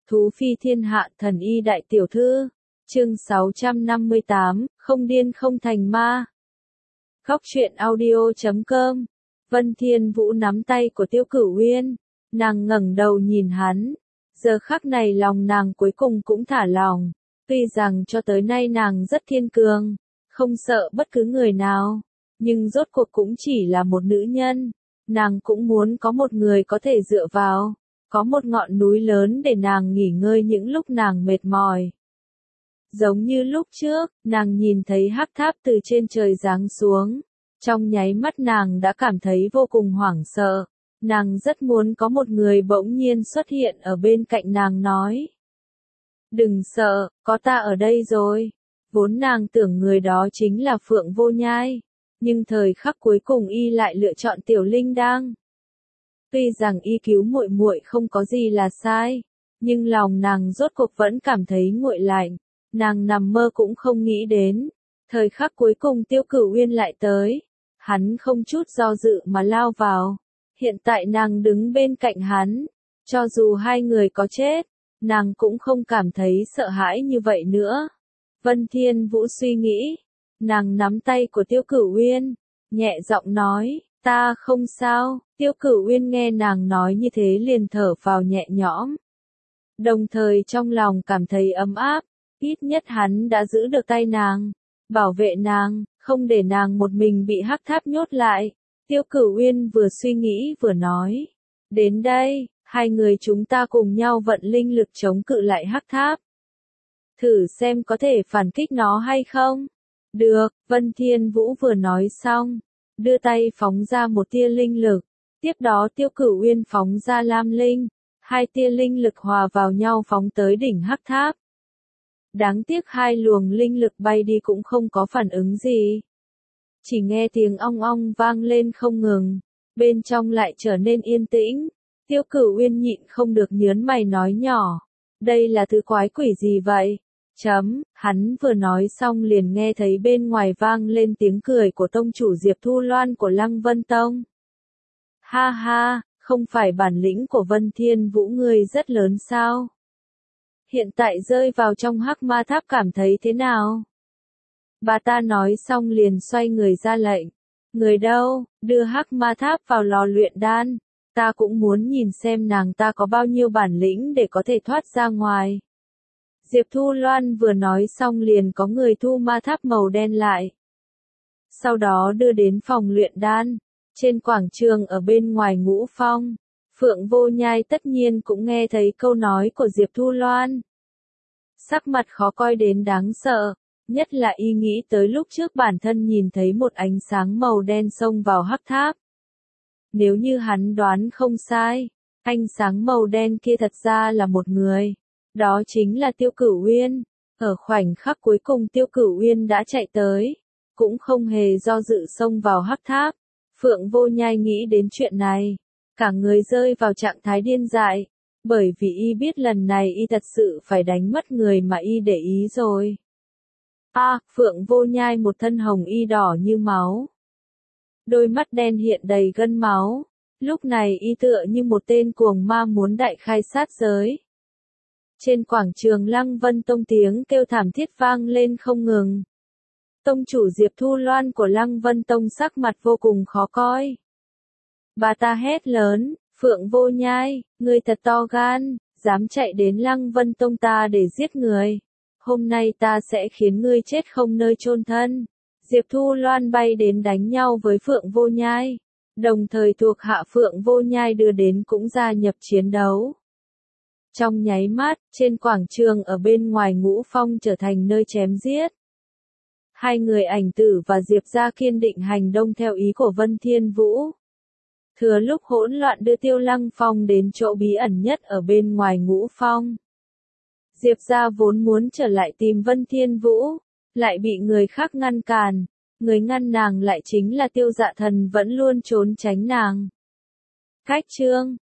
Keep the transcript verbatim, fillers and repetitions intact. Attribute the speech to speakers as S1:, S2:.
S1: Thú phi thiên hạ thần y đại tiểu thư. Chương sáu trăm năm mươi tám, không điên không thành ma. Góc truyện audio chấm com. Vân Thiên Vũ nắm tay của Tiêu Cửu Uyên, nàng ngẩng đầu nhìn hắn. Giờ khắc này lòng nàng cuối cùng cũng thả lòng. Tuy rằng cho tới nay nàng rất thiên cường, không sợ bất cứ người nào, nhưng rốt cuộc cũng chỉ là một nữ nhân. Nàng cũng muốn có một người có thể dựa vào, có một ngọn núi lớn để nàng nghỉ ngơi những lúc nàng mệt mỏi. Giống như lúc trước, nàng nhìn thấy hắc tháp từ trên trời giáng xuống. Trong nháy mắt nàng đã cảm thấy vô cùng hoảng sợ. Nàng rất muốn có một người bỗng nhiên xuất hiện ở bên cạnh nàng nói: "Đừng sợ, có ta ở đây rồi." Vốn nàng tưởng người đó chính là Phượng Vô Nhai, nhưng thời khắc cuối cùng y lại lựa chọn Tiểu Linh Đang. Tuy rằng y cứu muội muội không có gì là sai, nhưng lòng nàng rốt cuộc vẫn cảm thấy nguội lạnh. Nàng nằm mơ cũng không nghĩ đến, thời khắc cuối cùng Tiêu Cửu Uyên lại tới. Hắn không chút do dự mà lao vào. Hiện tại nàng đứng bên cạnh hắn, cho dù hai người có chết, nàng cũng không cảm thấy sợ hãi như vậy nữa. Vân Thiên Vũ suy nghĩ, nàng nắm tay của Tiêu Cửu Uyên, nhẹ giọng nói: "Ta không sao." Tiêu Cửu Uyên nghe nàng nói như thế liền thở phào nhẹ nhõm, đồng thời trong lòng cảm thấy ấm áp. Ít nhất hắn đã giữ được tay nàng, bảo vệ nàng, không để nàng một mình bị hắc tháp nhốt lại. Tiêu Cửu Uyên vừa suy nghĩ vừa nói: "Đến đây, hai người chúng ta cùng nhau vận linh lực chống cự lại hắc tháp. Thử xem có thể phản kích nó hay không." "Được." Vân Thiên Vũ vừa nói xong, đưa tay phóng ra một tia linh lực. Tiếp đó Tiêu Cửu Uyên phóng ra lam linh. Hai tia linh lực hòa vào nhau phóng tới đỉnh hắc tháp. Đáng tiếc hai luồng linh lực bay đi cũng không có phản ứng gì. Chỉ nghe tiếng ong ong vang lên không ngừng, bên trong lại trở nên yên tĩnh. Tiêu Cửu Uyên nhịn không được nhớn mày nói nhỏ: "Đây là thứ quái quỷ gì vậy?" Chấm, hắn vừa nói xong liền nghe thấy bên ngoài vang lên tiếng cười của tông chủ Diệp Thu Loan của Lăng Vân Tông. "Ha ha, không phải bản lĩnh của Vân Thiên Vũ ngươi rất lớn sao? Hiện tại rơi vào trong hắc ma tháp cảm thấy thế nào?" Bà ta nói xong liền xoay người ra lệnh: "Người đâu, đưa hắc ma tháp vào lò luyện đan, ta cũng muốn nhìn xem nàng ta có bao nhiêu bản lĩnh để có thể thoát ra ngoài." Diệp Thu Loan vừa nói xong liền có người thu ma tháp màu đen lại. Sau đó đưa đến phòng luyện đan, trên quảng trường ở bên ngoài Ngũ Phong. Phượng Vô Nhai tất nhiên cũng nghe thấy câu nói của Diệp Thu Loan. Sắc mặt khó coi đến đáng sợ, nhất là y nghĩ tới lúc trước bản thân nhìn thấy một ánh sáng màu đen xông vào hắc tháp. Nếu như hắn đoán không sai, ánh sáng màu đen kia thật ra là một người. Đó chính là Tiêu Cửu Uyên. Ở khoảnh khắc cuối cùng Tiêu Cửu Uyên đã chạy tới, cũng không hề do dự xông vào hắc tháp. Phượng Vô Nhai nghĩ đến chuyện này, cả người rơi vào trạng thái điên dại, bởi vì y biết lần này y thật sự phải đánh mất người mà y để ý rồi. A, à, Phượng Vô Nhai một thân hồng y đỏ như máu, đôi mắt đen hiện đầy gân máu, lúc này y tựa như một tên cuồng ma muốn đại khai sát giới. Trên quảng trường Lăng Vân Tông tiếng kêu thảm thiết vang lên không ngừng. Tông chủ Diệp Thu Loan của Lăng Vân Tông sắc mặt vô cùng khó coi. Bà ta hét lớn: "Phượng Vô Nhai, ngươi thật to gan, dám chạy đến Lăng Vân Tông ta để giết người. Hôm nay ta sẽ khiến ngươi chết không nơi chôn thân." Diệp Thu Loan bay đến đánh nhau với Phượng Vô Nhai, đồng thời thuộc hạ Phượng Vô Nhai đưa đến cũng gia nhập chiến đấu. Trong nháy mắt, trên quảng trường ở bên ngoài Ngũ Phong trở thành nơi chém giết. Hai người Ảnh Tử và Diệp gia kiên định hành động theo ý của Vân Thiên Vũ. Thừa lúc hỗn loạn đưa Tiêu Lăng Phong đến chỗ bí ẩn nhất ở bên ngoài Ngũ Phong. Diệp gia vốn muốn trở lại tìm Vân Thiên Vũ, lại bị người khác ngăn cản. Người ngăn nàng lại chính là Tiêu Dạ Thần vẫn luôn trốn tránh nàng. Cách chương